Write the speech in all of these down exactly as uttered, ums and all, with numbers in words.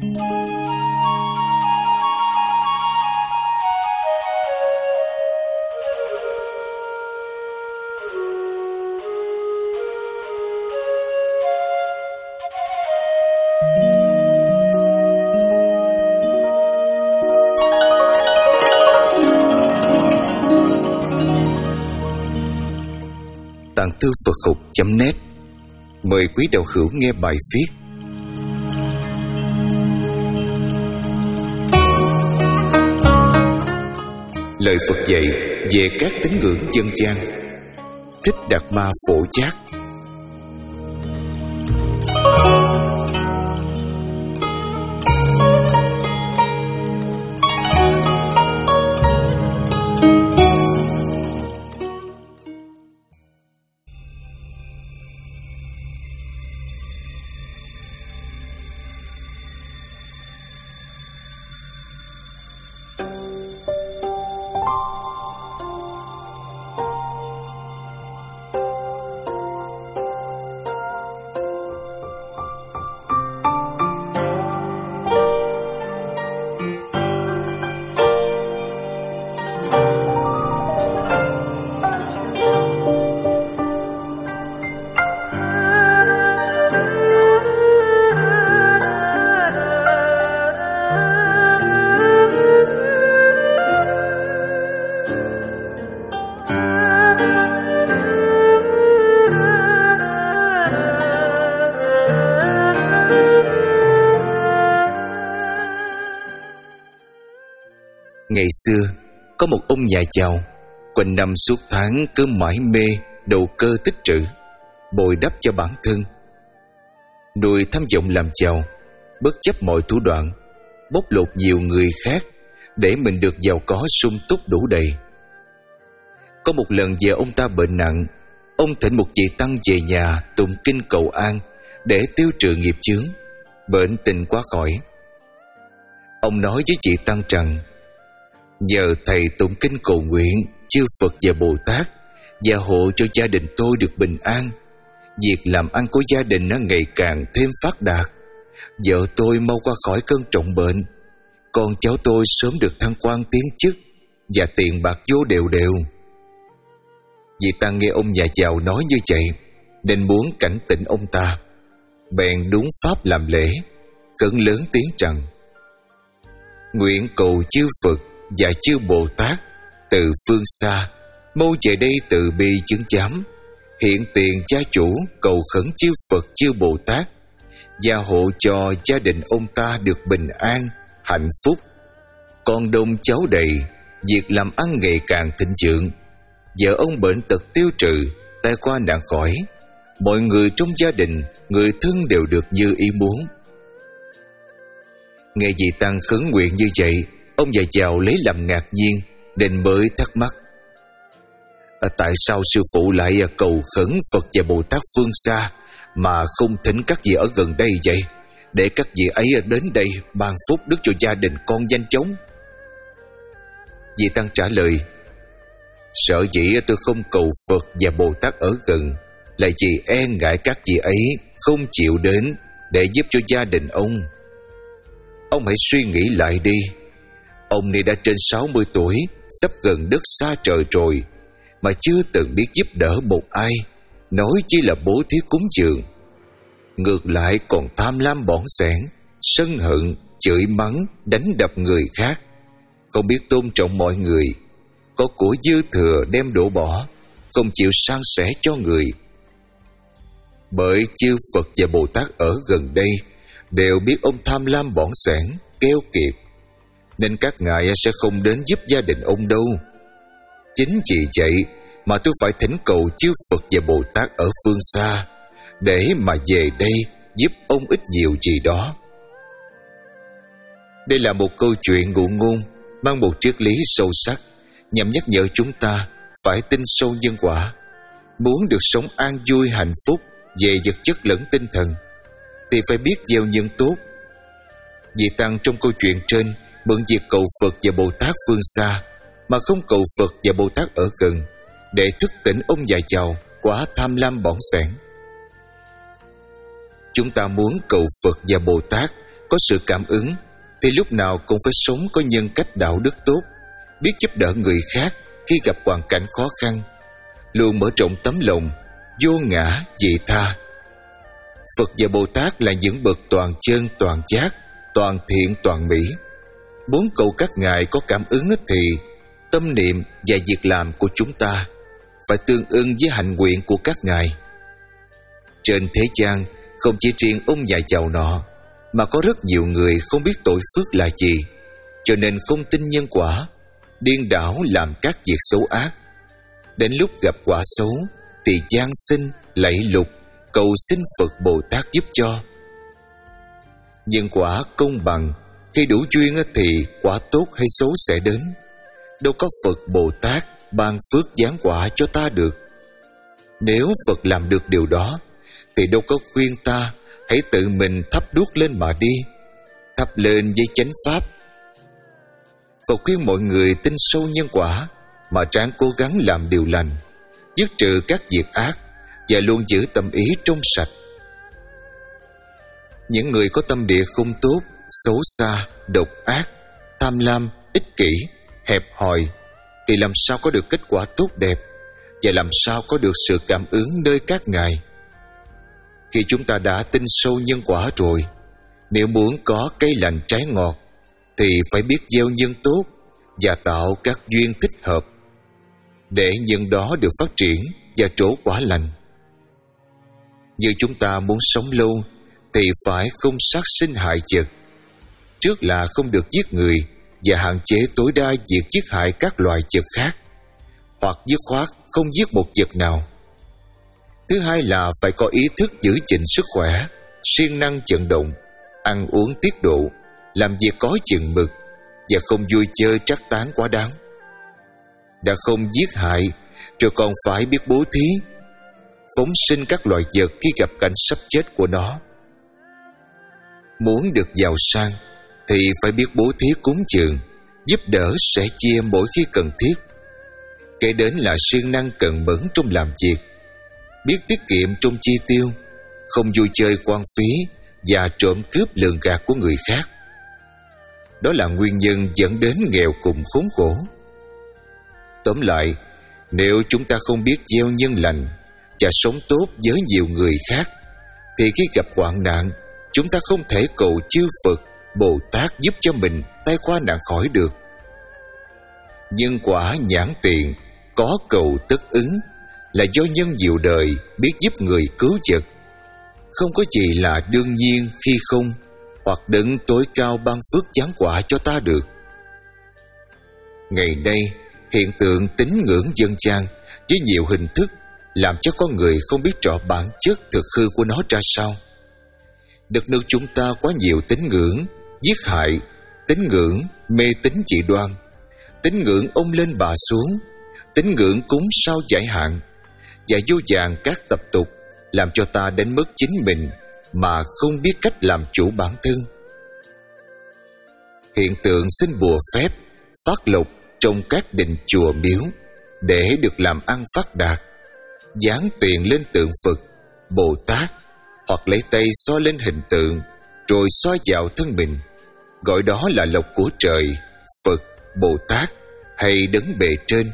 Tạng Thư Phật Học chấm net mời quý đạo hữu nghe bài viết Lời Phật dạy về các tín ngưỡng dân gian. Thích Đạt Ma Phổ Giác. Ngày xưa, có một ông nhà giàu, quanh năm suốt tháng cứ mải mê đầu cơ tích trữ, bồi đắp cho bản thân. Nuôi tham vọng làm giàu, bất chấp mọi thủ đoạn, bóc lột nhiều người khác để mình được giàu có sung túc đủ đầy. Có một lần vợ ông ta bệnh nặng, ông thỉnh một vị tăng về nhà tụng kinh cầu an để tiêu trừ nghiệp chướng, bệnh tình quá khỏi. Ông nói với vị tăng rằng: nhờ thầy tụng kinh cầu nguyện chư Phật và Bồ Tát gia hộ cho gia đình tôi được bình an, việc làm ăn của gia đình nó ngày càng thêm phát đạt, vợ tôi mau qua khỏi cơn trọng bệnh, con cháu tôi sớm được thăng quan tiến chức và tiền bạc vô đều đều. Vị tăng nghe ông nhà giàu nói như vậy nên muốn cảnh tỉnh ông ta, bèn đúng pháp làm lễ, khấn lớn tiếng rằng: nguyện cầu chư Phật và chư Bồ Tát từ phương xa mau về đây từ bi chứng giám, hiện tiền gia chủ cầu khẩn chư Phật chư Bồ Tát gia hộ cho gia đình ông ta được bình an, hạnh phúc, con đông cháu đầy, việc làm ăn ngày càng thịnh vượng, vợ ông bệnh tật tiêu trừ, tai qua nạn khỏi, mọi người trong gia đình, người thân đều được như ý muốn. Nghe vị tăng khấn nguyện như vậy, ông già giàu lấy làm ngạc nhiên, nên mới thắc mắc: à, tại sao sư phụ lại cầu khấn Phật và Bồ Tát phương xa mà không thỉnh các vị ở gần đây vậy, để các vị ấy đến đây ban phúc đức cho gia đình con nhanh chóng? Vị tăng trả lời: sở dĩ tôi không cầu Phật và Bồ Tát ở gần là vì e ngại các vị ấy không chịu đến để giúp cho gia đình ông. Ông hãy suy nghĩ lại đi. Ông này đã trên sáu mươi tuổi, sắp gần đất xa trời rồi, mà chưa từng biết giúp đỡ một ai, nói chi là bố thí cúng dường. Ngược lại còn tham lam bỏng sẻn, sân hận, chửi mắng, đánh đập người khác, không biết tôn trọng mọi người, có của dư thừa đem đổ bỏ, không chịu san sẻ cho người. Bởi chư Phật và Bồ Tát ở gần đây đều biết ông tham lam bỏng sẻn, keo kiệt, nên các ngài sẽ không đến giúp gia đình ông đâu. Chính vì vậy mà tôi phải thỉnh cầu chư Phật và Bồ Tát ở phương xa để mà về đây giúp ông ít nhiều gì đó. Đây là một câu chuyện ngụ ngôn mang một triết lý sâu sắc, nhằm nhắc nhở chúng ta phải tin sâu nhân quả. Muốn được sống an vui hạnh phúc về vật chất lẫn tinh thần thì phải biết gieo nhân tốt. Vị tăng trong câu chuyện trên mượn việc cầu Phật và Bồ Tát phương xa mà không cầu Phật và Bồ Tát ở gần để thức tỉnh ông già giàu quá tham lam bỏng sẻn. Chúng ta muốn cầu Phật và Bồ Tát có sự cảm ứng thì lúc nào cũng phải sống có nhân cách đạo đức tốt, biết giúp đỡ người khác khi gặp hoàn cảnh khó khăn, luôn mở rộng tấm lòng, vô ngã vị tha. Phật và Bồ Tát là những bậc toàn chân, toàn giác, toàn thiện, toàn mỹ. Muốn cầu các ngài có cảm ứng thì tâm niệm và việc làm của chúng ta phải tương ưng với hạnh nguyện của các ngài. Trên thế gian không chỉ riêng ông nhà giàu nọ, mà có rất nhiều người không biết tội phước là gì, cho nên không tin nhân quả, điên đảo làm các việc xấu ác. Đến lúc gặp quả xấu thì van xin lạy lục cầu xin Phật Bồ Tát giúp cho. Nhân quả công bằng, khi đủ duyên thì quả tốt hay xấu sẽ đến. Đâu có Phật Bồ Tát ban phước giáng quả cho ta được. Nếu Phật làm được điều đó thì đâu có khuyên ta hãy tự mình thắp đuốc lên mà đi, thắp lên với chánh pháp. Phật khuyên mọi người tin sâu nhân quả mà ráng cố gắng làm điều lành, dứt trừ các việc ác và luôn giữ tâm ý trong sạch. Những người có tâm địa không tốt, xấu xa, độc ác, tham lam, ích kỷ, hẹp hòi thì làm sao có được kết quả tốt đẹp và làm sao có được sự cảm ứng nơi các ngài. Khi chúng ta đã tin sâu nhân quả rồi, nếu muốn có cây lành trái ngọt thì phải biết gieo nhân tốt và tạo các duyên thích hợp để nhân đó được phát triển và trổ quả lành. Như chúng ta muốn sống lâu thì phải không sát sinh hại vật. Trước là không được giết người và hạn chế tối đa việc giết hại các loài vật khác, hoặc dứt khoát không giết một vật nào. Thứ hai là phải có ý thức giữ gìn sức khỏe, siêng năng vận động, ăn uống tiết độ, làm việc có chừng mực và không vui chơi trác tán quá đáng. Đã không giết hại rồi còn phải biết bố thí, phóng sinh các loài vật khi gặp cảnh sắp chết của nó. Muốn được giàu sang thì phải biết bố thí cúng dường, giúp đỡ sẻ chia mỗi khi cần thiết. Kể đến là siêng năng cần mẫn trong làm việc, biết tiết kiệm trong chi tiêu, không vui chơi quan phí và trộm cướp lường gạt của người khác. Đó là nguyên nhân dẫn đến nghèo cùng khốn khổ. Tóm lại, nếu chúng ta không biết gieo nhân lành và sống tốt với nhiều người khác, thì khi gặp hoạn nạn, chúng ta không thể cầu chư Phật, Bồ Tát giúp cho mình tai qua nạn khỏi được. Nhân quả nhãn tiền, có cầu tất ứng, là do nhân nhiều đời biết giúp người cứu vật. Không có gì là đương nhiên khi không, hoặc đấng tối cao ban phước giáng quả cho ta được. Ngày nay, hiện tượng tín ngưỡng dân gian với nhiều hình thức làm cho con người không biết rõ bản chất thực hư của nó ra sao. Đất nước chúng ta quá nhiều tín ngưỡng giết hại, tín ngưỡng mê tín dị đoan, tín ngưỡng ông lên bà xuống, tín ngưỡng cúng sao giải hạn và vô vàn các tập tục làm cho ta đánh mất chính mình mà không biết cách làm chủ bản thân. Hiện tượng xin bùa phép, phát lộc trong các đình chùa miếu để được làm ăn phát đạt, dán tiền lên tượng Phật, Bồ Tát, hoặc lấy tay xoa lên hình tượng rồi xoa vào thân mình, gọi đó là lộc của trời, Phật, Bồ Tát hay đấng bề trên.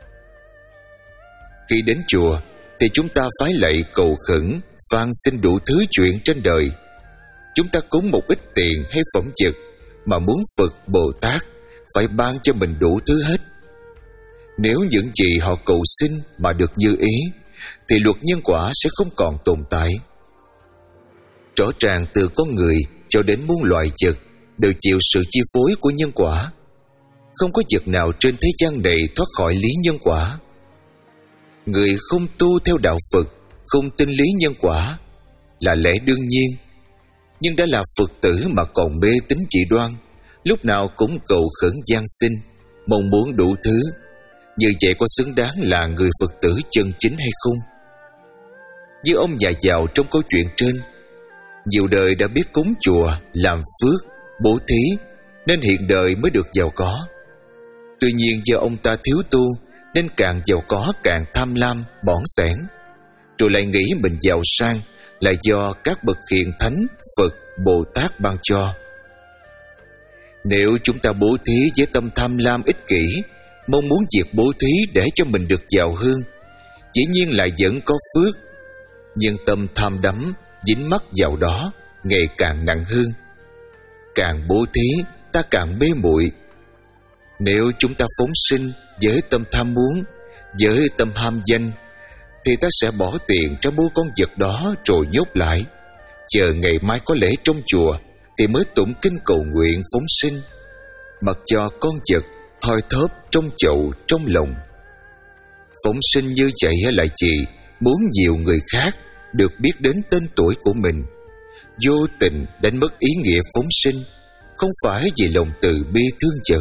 Khi đến chùa thì chúng ta phải lạy cầu khẩn, van xin đủ thứ chuyện trên đời. Chúng ta cúng một ít tiền hay phẩm vật mà muốn Phật, Bồ Tát phải ban cho mình đủ thứ hết. Nếu những gì họ cầu xin mà được như ý thì luật nhân quả sẽ không còn tồn tại. Rõ ràng từ con người cho đến muôn loài vật đều chịu sự chi phối của nhân quả. Không có vật nào trên thế gian này thoát khỏi lý nhân quả. Người không tu theo đạo Phật, không tin lý nhân quả là lẽ đương nhiên, nhưng đã là Phật tử mà còn mê tín dị đoan, lúc nào cũng cầu khẩn van xin, mong muốn đủ thứ. Như vậy có xứng đáng là người Phật tử chân chính hay không? Như ông nhà giàu trong câu chuyện trên, nhiều đời đã biết cúng chùa, làm phước, bố thí nên hiện đời mới được giàu có. Tuy nhiên do ông ta thiếu tu nên càng giàu có càng tham lam, bỏn sẻn, rồi lại nghĩ mình giàu sang là do các bậc hiền thánh, Phật, Bồ Tát ban cho. Nếu chúng ta bố thí với tâm tham lam ích kỷ, mong muốn việc bố thí để cho mình được giàu hơn, dĩ nhiên là vẫn có phước, nhưng tâm tham đắm dính mắc vào đó ngày càng nặng hơn. Càng bố thí, ta càng mê muội. Nếu chúng ta phóng sinh với tâm tham muốn, với tâm ham danh, thì ta sẽ bỏ tiền cho mua con vật đó rồi nhốt lại, chờ ngày mai có lễ trong chùa thì mới tụng kinh cầu nguyện phóng sinh, mặc cho con vật thoi thóp trong chậu trong lòng. Phóng sinh như vậy là gì? Muốn nhiều người khác được biết đến tên tuổi của mình, vô tình đánh mất ý nghĩa phóng sinh, không phải vì lòng từ bi thương vật.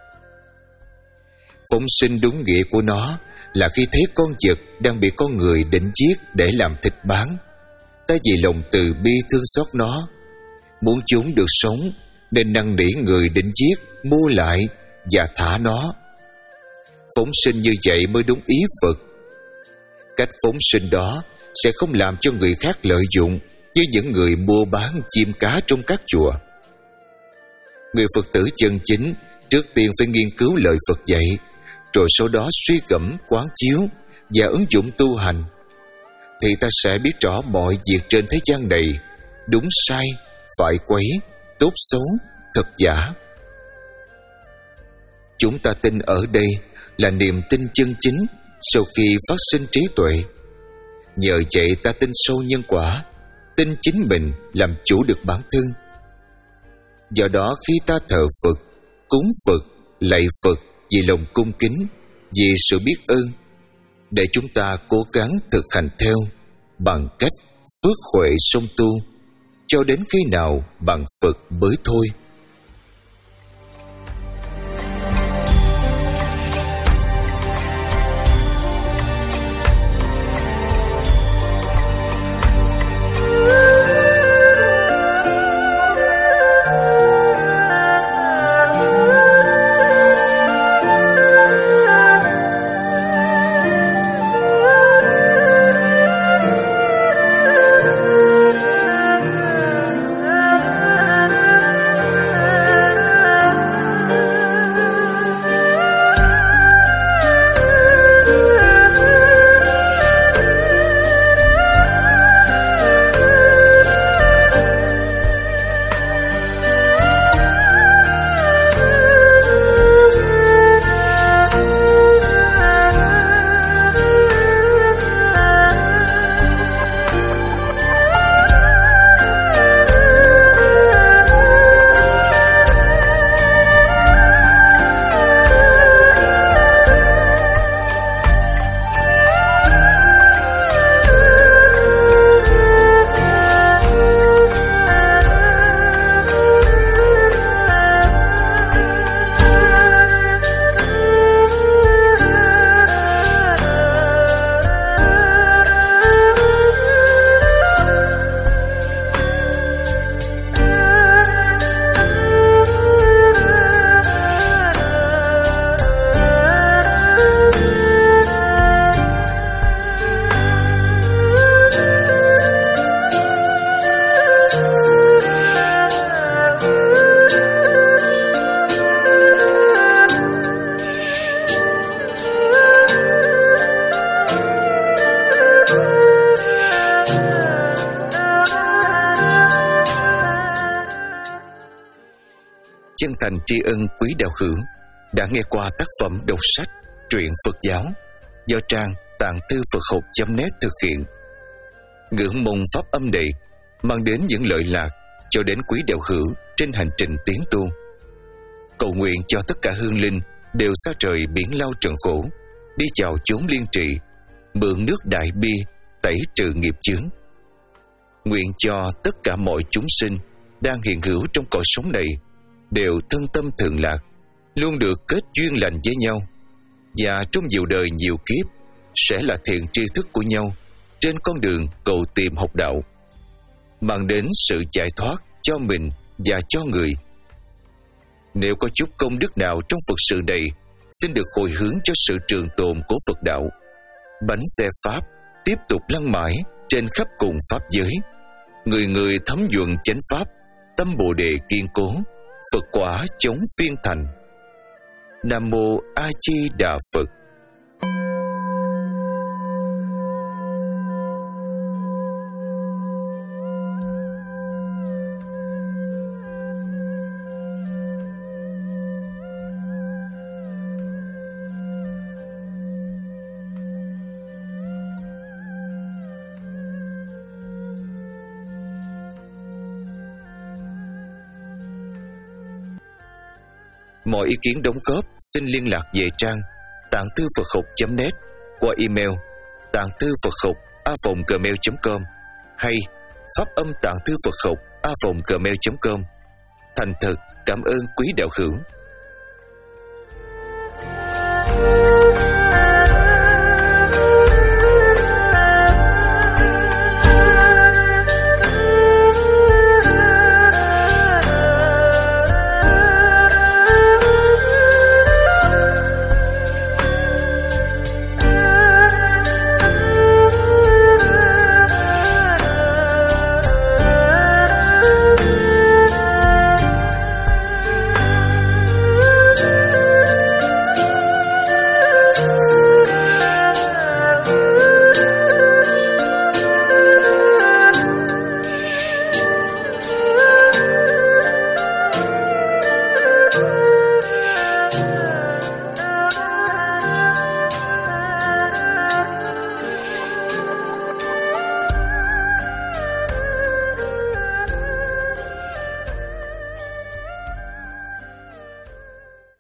Phóng sinh đúng nghĩa của nó là khi thấy con vật đang bị con người định giết để làm thịt bán, ta vì lòng từ bi thương xót nó, muốn chúng được sống nên năn nỉ người định giết mua lại và thả nó. Phóng sinh như vậy mới đúng ý Phật. Cách phóng sinh đó sẽ không làm cho người khác lợi dụng như những người mua bán chim cá trong các chùa. Người Phật tử chân chính trước tiên phải nghiên cứu lời Phật dạy, rồi sau đó suy gẫm quán chiếu và ứng dụng tu hành, thì ta sẽ biết rõ mọi việc trên thế gian này, đúng sai, phải quấy, tốt xấu, thật giả. Chúng ta tin ở đây là niềm tin chân chính sau khi phát sinh trí tuệ. Nhờ vậy ta tin sâu nhân quả, tin chính mình làm chủ được bản thân. Do đó khi ta thờ Phật, cúng Phật, lạy Phật vì lòng cung kính, vì sự biết ơn, để chúng ta cố gắng thực hành theo bằng cách phước huệ song tu, cho đến khi nào bằng Phật mới thôi. Chân thành tri ân quý đạo hữu đã nghe qua tác phẩm đọc sách truyện Phật giáo do trang tạng thư Phật học chấm net thực hiện. Ngưỡng mong pháp âm này mang đến những lợi lạc cho đến quý đạo hữu trên hành trình tiến tu. Cầu nguyện cho tất cả hương linh đều xa trời biển lao trần khổ, đi vào chốn liên trì, mượn nước đại bi tẩy trừ nghiệp chướng. Nguyện cho tất cả mọi chúng sinh đang hiện hữu trong cõi sống này đều thân tâm thường lạc, luôn được kết duyên lành với nhau, và trong nhiều đời nhiều kiếp sẽ là thiện tri thức của nhau trên con đường cầu tìm học đạo, mang đến sự giải thoát cho mình và cho người. Nếu có chút công đức nào trong Phật sự này, xin được hồi hướng cho sự trường tồn của Phật đạo. Bánh xe Pháp tiếp tục lăn mãi trên khắp cùng Pháp giới, người người thấm nhuận chánh Pháp tâm Bồ đề kiên cố, Phật quả chống phiên thành. Nam mô A Di Đà Phật. Mọi ý kiến đóng góp xin liên lạc về trang tạng thư Phật học chấm net qua email tạng thư Phật học a vòng gmail chấm com hay pháp âm tạng thư Phật học a vòng gmail chấm com. Thành thật cảm ơn quý đạo hữu.